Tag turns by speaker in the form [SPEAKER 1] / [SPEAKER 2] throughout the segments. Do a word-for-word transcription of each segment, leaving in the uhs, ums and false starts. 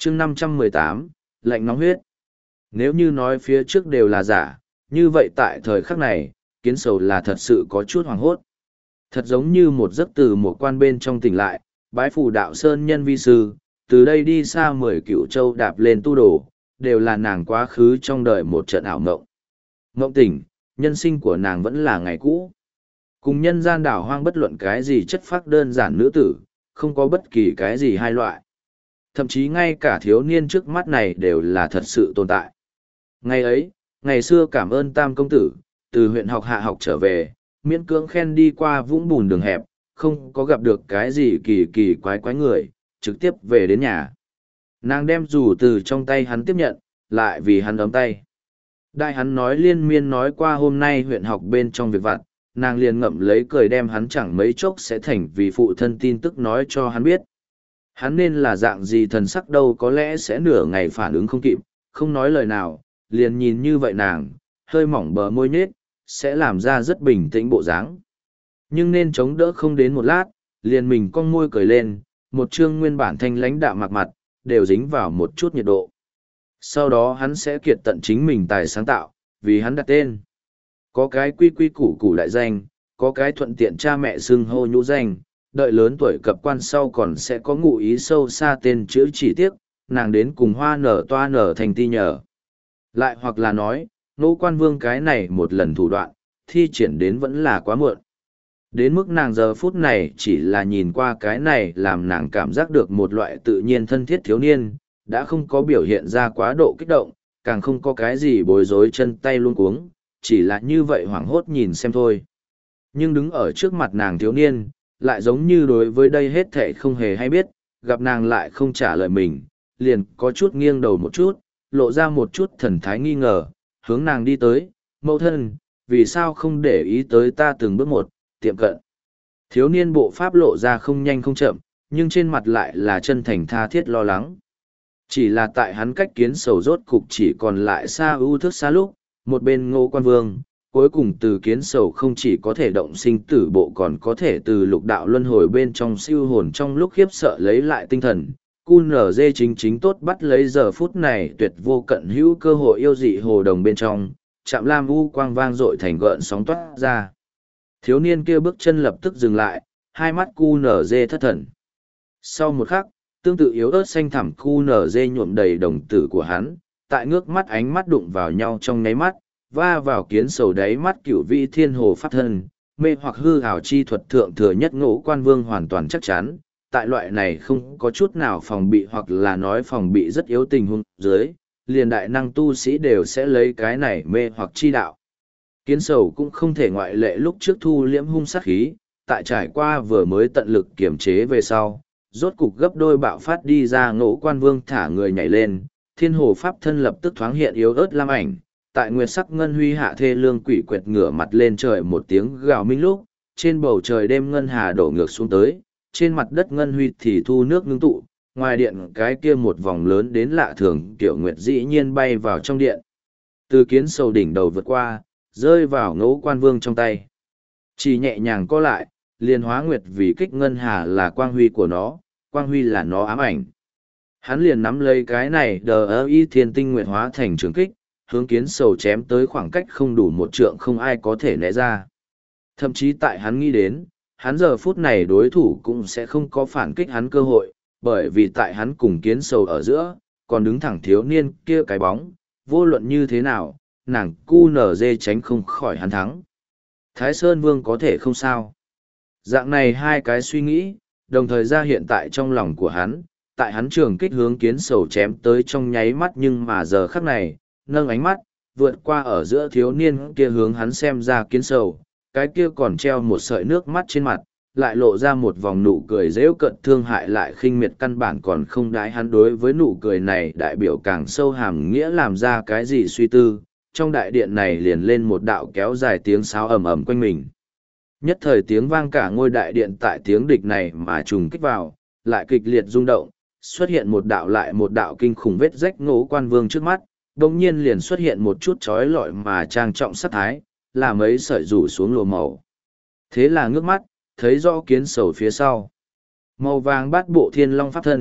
[SPEAKER 1] chương năm trăm mười tám, lạnh nóng huyết. Nếu như nói phía trước đều là giả, như vậy tại thời khắc này, kiến sầu là thật sự có chút hoảng hốt. Thật giống như một giấc từ một quan bên trong tỉnh lại, bái phủ đạo sơn nhân vi sư, từ đây đi xa mười cựu châu đạp lên tu đồ, đều là nàng quá khứ trong đời một trận ảo ngộng. Ngộng tỉnh, nhân sinh của nàng vẫn là ngày cũ. Cùng nhân gian đảo hoang bất luận cái gì chất phác đơn giản nữ tử, không có bất kỳ cái gì hai loại. Thậm chí ngay cả thiếu niên trước mắt này đều là thật sự tồn tại. Ngày ấy, ngày xưa cảm ơn tam công tử, từ huyện học hạ học trở về, miễn cưỡng khen đi qua vũng bùn đường hẹp, không có gặp được cái gì kỳ kỳ quái quái người, trực tiếp về đến nhà. Nàng đem dù từ trong tay hắn tiếp nhận, lại vì hắn ấm tay. Đại hắn nói liên miên nói qua hôm nay huyện học bên trong việc vặt, nàng liền ngậm lấy cười đem hắn chẳng mấy chốc sẽ thành vì phụ thân tin tức nói cho hắn biết. Hắn nên là dạng gì thần sắc đâu có lẽ sẽ nửa ngày phản ứng không kịp, không nói lời nào, liền nhìn như vậy nàng, hơi mỏng bờ môi nhết, sẽ làm ra rất bình tĩnh bộ dáng. Nhưng nên chống đỡ không đến một lát, liền mình cong môi cười lên, một chương nguyên bản thanh lãnh đạm mặt mặt, đều dính vào một chút nhiệt độ. Sau đó hắn sẽ kiệt tận chính mình tài sáng tạo, vì hắn đặt tên. Có cái quy quy củ củ đại danh, có cái thuận tiện cha mẹ xưng hô nhũ danh, đợi lớn tuổi cập quan sau còn sẽ có ngụ ý sâu xa tên chữ chỉ tiếc, nàng đến cùng hoa nở toa nở thành ti nhờ. Lại hoặc là nói, Ngũ Quan Vương cái này một lần thủ đoạn, thi triển đến vẫn là quá muộn. Đến mức nàng giờ phút này chỉ là nhìn qua cái này làm nàng cảm giác được một loại tự nhiên thân thiết thiếu niên, đã không có biểu hiện ra quá độ kích động, càng không có cái gì bối rối chân tay luôn cuống, chỉ là như vậy hoảng hốt nhìn xem thôi. Nhưng đứng ở trước mặt nàng thiếu niên, lại giống như đối với đây hết thệ không hề hay biết, gặp nàng lại không trả lời mình, liền có chút nghiêng đầu một chút, lộ ra một chút thần thái nghi ngờ, hướng nàng đi tới, mẫu thân, vì sao không để ý tới ta từng bước một, tiệm cận. Thiếu niên bộ pháp lộ ra không nhanh không chậm, nhưng trên mặt lại là chân thành tha thiết lo lắng. Chỉ là tại hắn cách kiến sầu rốt cục chỉ còn lại xa ưu thước xa lúc, một bên Ngũ Quan Vương, cuối cùng từ kiến sầu không chỉ có thể động sinh tử bộ còn có thể từ lục đạo luân hồi bên trong siêu hồn trong lúc khiếp sợ lấy lại tinh thần. Cu nở dê chính chính tốt bắt lấy giờ phút này tuyệt vô cận hữu cơ hội yêu dị hồ đồng bên trong, chạm lam u quang vang dội thành gợn sóng toát ra. Thiếu niên kia bước chân lập tức dừng lại, hai mắt cu nở dê thất thần. Sau một khắc, tương tự yếu ớt xanh thẳm cu nở dê nhuộm đầy đồng tử của hắn, tại ngước mắt ánh mắt đụng vào nhau trong nháy mắt, va vào kiến sầu đáy mắt cửu vị thiên hồ pháp thân, mê hoặc hư hào chi thuật thượng thừa nhất Ngũ Quan Vương hoàn toàn chắc chắn, tại loại này không có chút nào phòng bị hoặc là nói phòng bị rất yếu tình huống dưới, liền đại năng tu sĩ đều sẽ lấy cái này mê hoặc chi đạo. Kiến sầu cũng không thể ngoại lệ lúc trước thu liễm hung sát khí, tại trải qua vừa mới tận lực kiểm chế về sau, rốt cục gấp đôi bạo phát đi ra. Ngũ Quan Vương thả người nhảy lên, thiên hồ pháp thân lập tức thoáng hiện yếu ớt lam ảnh, tại nguyệt sắc ngân huy hạ thê lương quỷ quệt ngửa mặt lên trời một tiếng gào minh lúc, trên bầu trời đêm ngân hà đổ ngược xuống tới, trên mặt đất ngân huy thì thu nước ngưng tụ, ngoài điện cái kia một vòng lớn đến lạ thường kiểu nguyệt dĩ nhiên bay vào trong điện. Từ kiến sầu đỉnh đầu vượt qua, rơi vào Ngũ Quan Vương trong tay. Chỉ nhẹ nhàng co lại, liền hóa nguyệt vì kích ngân hà là quang huy của nó, quang huy là nó ám ảnh. Hắn liền nắm lấy cái này đờ ơ y thiên tinh nguyệt hóa thành trường kích, hướng kiến sầu chém tới khoảng cách không đủ một trượng không ai có thể né ra. Thậm chí tại hắn nghĩ đến, hắn giờ phút này đối thủ cũng sẽ không có phản kích hắn cơ hội, bởi vì tại hắn cùng kiến sầu ở giữa, còn đứng thẳng thiếu niên kia cái bóng, vô luận như thế nào, nàng cu nở dê tránh không khỏi hắn thắng. Thái Sơn Vương có thể không sao. Dạng này hai cái suy nghĩ, đồng thời ra hiện tại trong lòng của hắn, tại hắn trường kích hướng kiến sầu chém tới trong nháy mắt, nhưng mà giờ khắc này, nâng ánh mắt, vượt qua ở giữa thiếu niên kia hướng hắn xem ra kiến sầu, cái kia còn treo một sợi nước mắt trên mặt, lại lộ ra một vòng nụ cười dễu cận thương hại lại khinh miệt, căn bản còn không đái hắn đối với nụ cười này đại biểu càng sâu hàm nghĩa làm ra cái gì suy tư, trong đại điện này liền lên một đạo kéo dài tiếng sáo ầm ầm quanh mình. Nhất thời tiếng vang cả ngôi đại điện tại tiếng địch này mà trùng kích vào, lại kịch liệt rung động, xuất hiện một đạo lại một đạo kinh khủng vết rách. Ngũ Quan Vương trước mắt, đồng nhiên liền xuất hiện một chút trói lọi mà trang trọng sắc thái, là mấy sợi rủ xuống lùa màu. Thế là ngước mắt, thấy rõ kiến sầu phía sau. Màu vàng bát bộ thiên long pháp thân,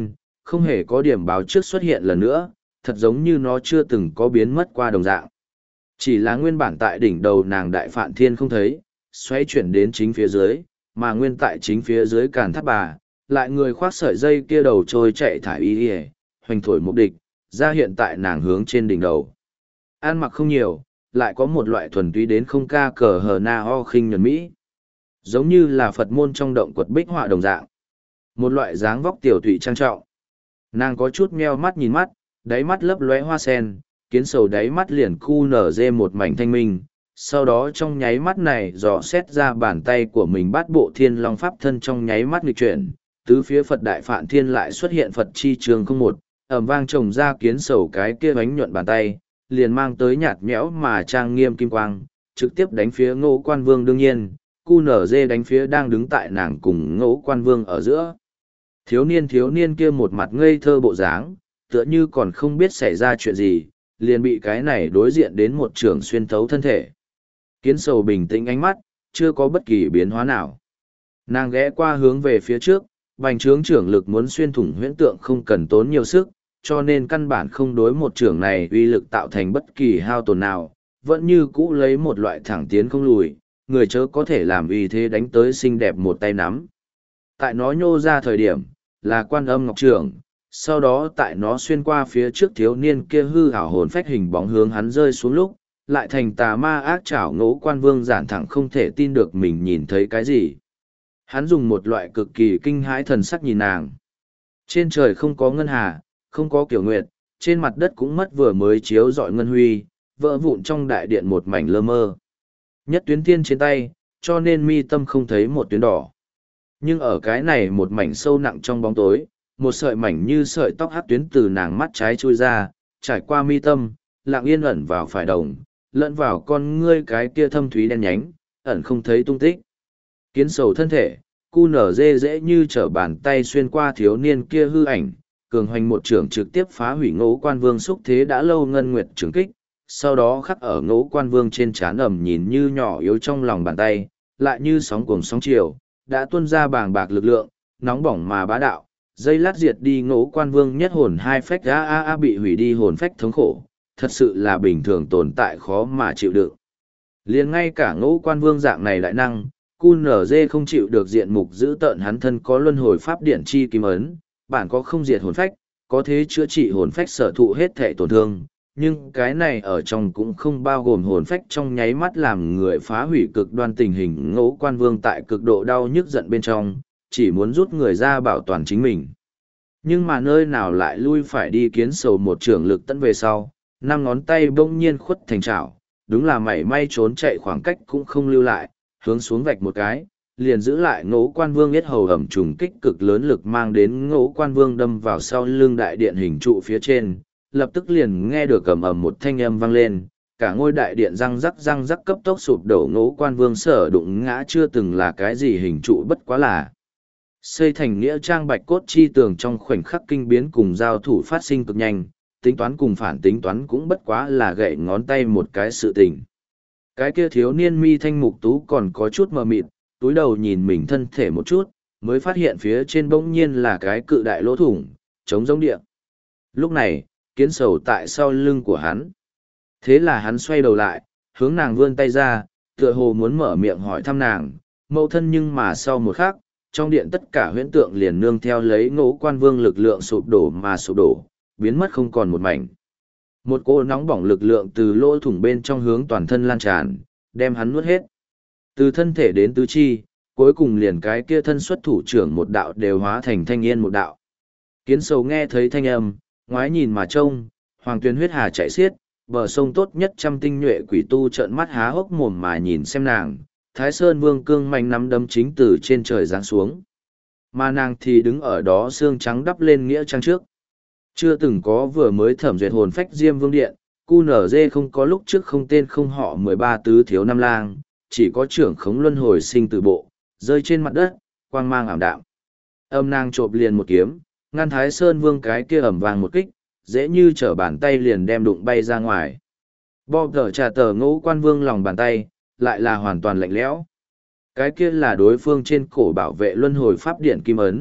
[SPEAKER 1] không hề có điểm báo trước xuất hiện lần nữa, thật giống như nó chưa từng có biến mất qua đồng dạng. Chỉ là nguyên bản tại đỉnh đầu nàng đại phạn thiên không thấy, xoay chuyển đến chính phía dưới, mà nguyên tại chính phía dưới càn tháp bà, lại người khoác sợi dây kia đầu trôi chạy thải y y, hoành thổi mục địch, ra hiện tại nàng hướng trên đỉnh đầu. Ăn mặc không nhiều, lại có một loại thuần túy đến không ca cờ hờ na ho khinh nhuần mỹ. Giống như là Phật môn trong động quật bích họa đồng dạng. Một loại dáng vóc tiểu thụy trang trọng. Nàng có chút meo mắt nhìn mắt, đáy mắt lấp lóe hoa sen, kiến sầu đáy mắt liền khu nở dê một mảnh thanh minh. Sau đó trong nháy mắt này dò xét ra bàn tay của mình bắt bộ thiên long pháp thân trong nháy mắt nghịch chuyển, tứ phía Phật đại phạn thiên lại xuất hiện Phật chi trường không một, ẩm vang trồng ra kiến sầu cái kia bánh nhuận bàn tay, liền mang tới nhạt nhẽo mà trang nghiêm kim quang, trực tiếp đánh phía Ngũ Quan Vương. Đương nhiên, cu nở dê đánh phía đang đứng tại nàng cùng Ngũ Quan Vương ở giữa. Thiếu niên thiếu niên kia một mặt ngây thơ bộ dáng, tựa như còn không biết xảy ra chuyện gì, liền bị cái này đối diện đến một trường xuyên thấu thân thể. Kiến sầu bình tĩnh ánh mắt, chưa có bất kỳ biến hóa nào. Nàng ghé qua hướng về phía trước, bành trướng trưởng lực muốn xuyên thủng huyễn tượng không cần tốn nhiều sức, cho nên căn bản không đối một trưởng này uy lực tạo thành bất kỳ hao tổn nào, vẫn như cũ lấy một loại thẳng tiến không lùi, người chớ có thể làm uy thế đánh tới xinh đẹp một tay nắm. Tại nó nhô ra thời điểm, là Quan Âm Ngọc Trưởng, sau đó tại nó xuyên qua phía trước thiếu niên kia hư ảo hồn phách hình bóng hướng hắn rơi xuống lúc, lại thành tà ma ác trảo Ngũ Quan Vương giản thẳng không thể tin được mình nhìn thấy cái gì. Hắn dùng một loại cực kỳ kinh hãi thần sắc nhìn nàng. Trên trời không có ngân hà, không có kiểu nguyệt, trên mặt đất cũng mất vừa mới chiếu dọi ngân huy, vỡ vụn trong đại điện một mảnh lơ mơ. Nhất tuyến thiên trên tay, cho nên mi tâm không thấy một tuyến đỏ. Nhưng ở cái này một mảnh sâu nặng trong bóng tối, một sợi mảnh như sợi tóc hát tuyến từ nàng mắt trái trôi ra, trải qua mi tâm, lặng yên ẩn vào phải đồng, lẫn vào con ngươi cái kia thâm thúy đen nhánh, ẩn không thấy tung tích. Kiến sầu thân thể, cu nở dê dễ như trở bàn tay xuyên qua thiếu niên kia hư ảnh, cường hoành một trưởng trực tiếp phá hủy Ngũ Quan Vương xúc thế đã lâu ngân nguyệt trường kích, sau đó khắc ở Ngũ Quan Vương trên trán ẩm nhìn như nhỏ yếu trong lòng bàn tay, lại như sóng cuồng sóng chiều, đã tuôn ra bàng bạc lực lượng, nóng bỏng mà bá đạo, dây lát diệt đi Ngũ Quan Vương nhất hồn hai phách a a a bị hủy đi hồn phách thống khổ, thật sự là bình thường tồn tại khó mà chịu đựng. Liền ngay cả Ngũ Quan Vương dạng này đại năng, cu nở dê không chịu được diện mục giữ tợn hắn thân có luân hồi pháp điển chi kim ấn, bản có không diệt hồn phách, có thế chữa trị hồn phách sở thụ hết thể tổn thương, nhưng cái này ở trong cũng không bao gồm hồn phách trong nháy mắt làm người phá hủy cực đoan tình hình. Ngũ Quan Vương tại cực độ đau nhức giận bên trong, chỉ muốn rút người ra bảo toàn chính mình. Nhưng mà nơi nào lại lui phải đi kiến sầu một trưởng lực tận về sau, năm ngón tay bỗng nhiên khuất thành chảo, đúng là mảy may trốn chạy khoảng cách cũng không lưu lại, hướng xuống vạch một cái, liền giữ lại Ngũ Quan Vương yết hầu ẩm trùng kích cực lớn lực mang đến Ngũ Quan Vương đâm vào sau lưng đại điện hình trụ phía trên, lập tức liền nghe được ầm ầm một thanh âm vang lên, cả ngôi đại điện răng rắc răng rắc cấp tốc sụp đổ. Ngũ Quan Vương sở đụng ngã chưa từng là cái gì hình trụ bất quá là xây thành nghĩa trang bạch cốt chi tường trong khoảnh khắc kinh biến cùng giao thủ phát sinh cực nhanh, tính toán cùng phản tính toán cũng bất quá là gậy ngón tay một cái sự tình. Cái kia thiếu niên mi thanh mục tú còn có chút mờ mịt, túi đầu nhìn mình thân thể một chút, mới phát hiện phía trên bỗng nhiên là cái cự đại lỗ thủng, trống giống địa. Lúc này, kiến sầu tại sau lưng của hắn. Thế là hắn xoay đầu lại, hướng nàng vươn tay ra, tựa hồ muốn mở miệng hỏi thăm nàng, mẫu thân. Nhưng mà sau một khắc, trong điện tất cả huyễn tượng liền nương theo lấy Ngũ Quan Vương lực lượng sụp đổ mà sụp đổ, biến mất không còn một mảnh. Một cô nóng bỏng lực lượng từ lỗ thủng bên trong hướng toàn thân lan tràn, đem hắn nuốt hết. Từ thân thể đến tứ chi, cuối cùng liền cái kia thân xuất thủ trưởng một đạo đều hóa thành thanh yên một đạo. Kiến sầu nghe thấy thanh âm, ngoái nhìn mà trông, hoàng tuyên huyết hà chạy xiết, bờ sông tốt nhất trăm tinh nhuệ quỷ tu trợn mắt há hốc mồm mà nhìn xem nàng. Thái Sơn Vương cương mạnh nắm đấm chính từ trên trời giáng xuống. Mà nàng thì đứng ở đó xương trắng đắp lên nghĩa trang trước. Chưa từng có vừa mới thẩm duyệt hồn phách Diêm Vương Điện, cu nở dê không có lúc trước không tên không họ mười ba tứ thiếu năm lang, chỉ có trưởng khống luân hồi sinh từ bộ, rơi trên mặt đất, quang mang ảm đạm. Âm nàng chộp liền một kiếm, ngăn Thái Sơn Vương cái kia ẩm vàng một kích, dễ như trở bàn tay liền đem đụng bay ra ngoài. Bò tờ trà tờ Ngũ Quan Vương lòng bàn tay, lại là hoàn toàn lạnh lẽo. Cái kia là đối phương trên cổ bảo vệ luân hồi pháp điện kim ấn,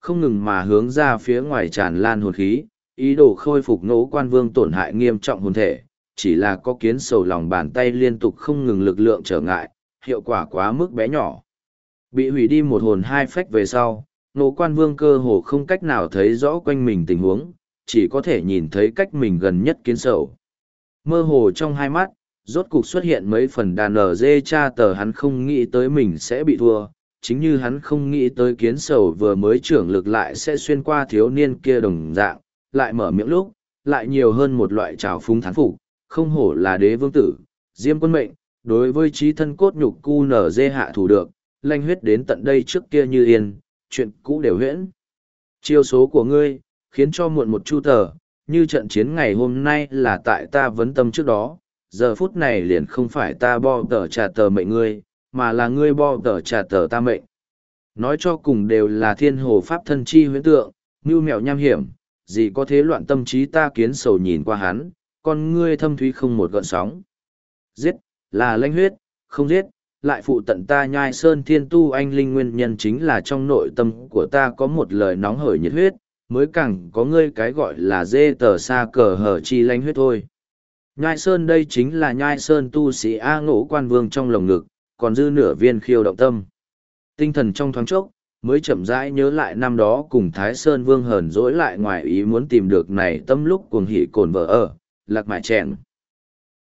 [SPEAKER 1] không ngừng mà hướng ra phía ngoài tràn lan hồn khí, ý đồ khôi phục Ngũ Quan Vương tổn hại nghiêm trọng hồn thể, chỉ là có kiến sầu lòng bàn tay liên tục không ngừng lực lượng trở ngại, hiệu quả quá mức bé nhỏ. Bị hủy đi một hồn hai phách về sau, Ngũ Quan Vương cơ hồ không cách nào thấy rõ quanh mình tình huống, chỉ có thể nhìn thấy cách mình gần nhất kiến sầu. Mơ hồ trong hai mắt, rốt cục xuất hiện mấy phần đàn ở dê cha tờ, hắn không nghĩ tới mình sẽ bị thua, chính như hắn không nghĩ tới kiến sầu vừa mới trưởng lực lại sẽ xuyên qua thiếu niên kia đồng dạng, lại mở miệng lúc, lại nhiều hơn một loại trào phúng thán phục, không hổ là đế vương tử, diêm quân mệnh, đối với trí thân cốt nhục cu nở dê hạ thủ được, lanh huyết đến tận đây trước kia như yên, chuyện cũ đều huyễn. Chiêu số của ngươi, khiến cho muộn một chu tờ, như trận chiến ngày hôm nay là tại ta vấn tâm trước đó, giờ phút này liền không phải ta bo tờ trả tờ mệnh ngươi, mà là ngươi bo tờ trả tờ ta mệnh. Nói cho cùng đều là thiên hồ pháp thân chi huyễn tượng, mưu mẹo nham hiểm, gì có thế loạn tâm trí ta kiến sầu nhìn qua hắn, con ngươi thâm thúy không một gợn sóng. Giết, là lãnh huyết, không giết, lại phụ tận ta nhai sơn thiên tu anh linh nguyên nhân chính là trong nội tâm của ta có một lời nóng hởi nhiệt huyết, mới càng có ngươi cái gọi là dê tờ xa cờ hở chi lãnh huyết thôi. Nhai sơn đây chính là nhai sơn tu sĩ A Ngũ Quan Vương trong lồng ngực, còn dư nửa viên khiêu động tâm. Tinh thần trong thoáng chốc, mới chậm rãi nhớ lại năm đó cùng Thái Sơn Vương hờn dỗi lại ngoài ý muốn tìm được này tâm lúc cuồng hỉ cồn vợ ở, lạc mại chèn.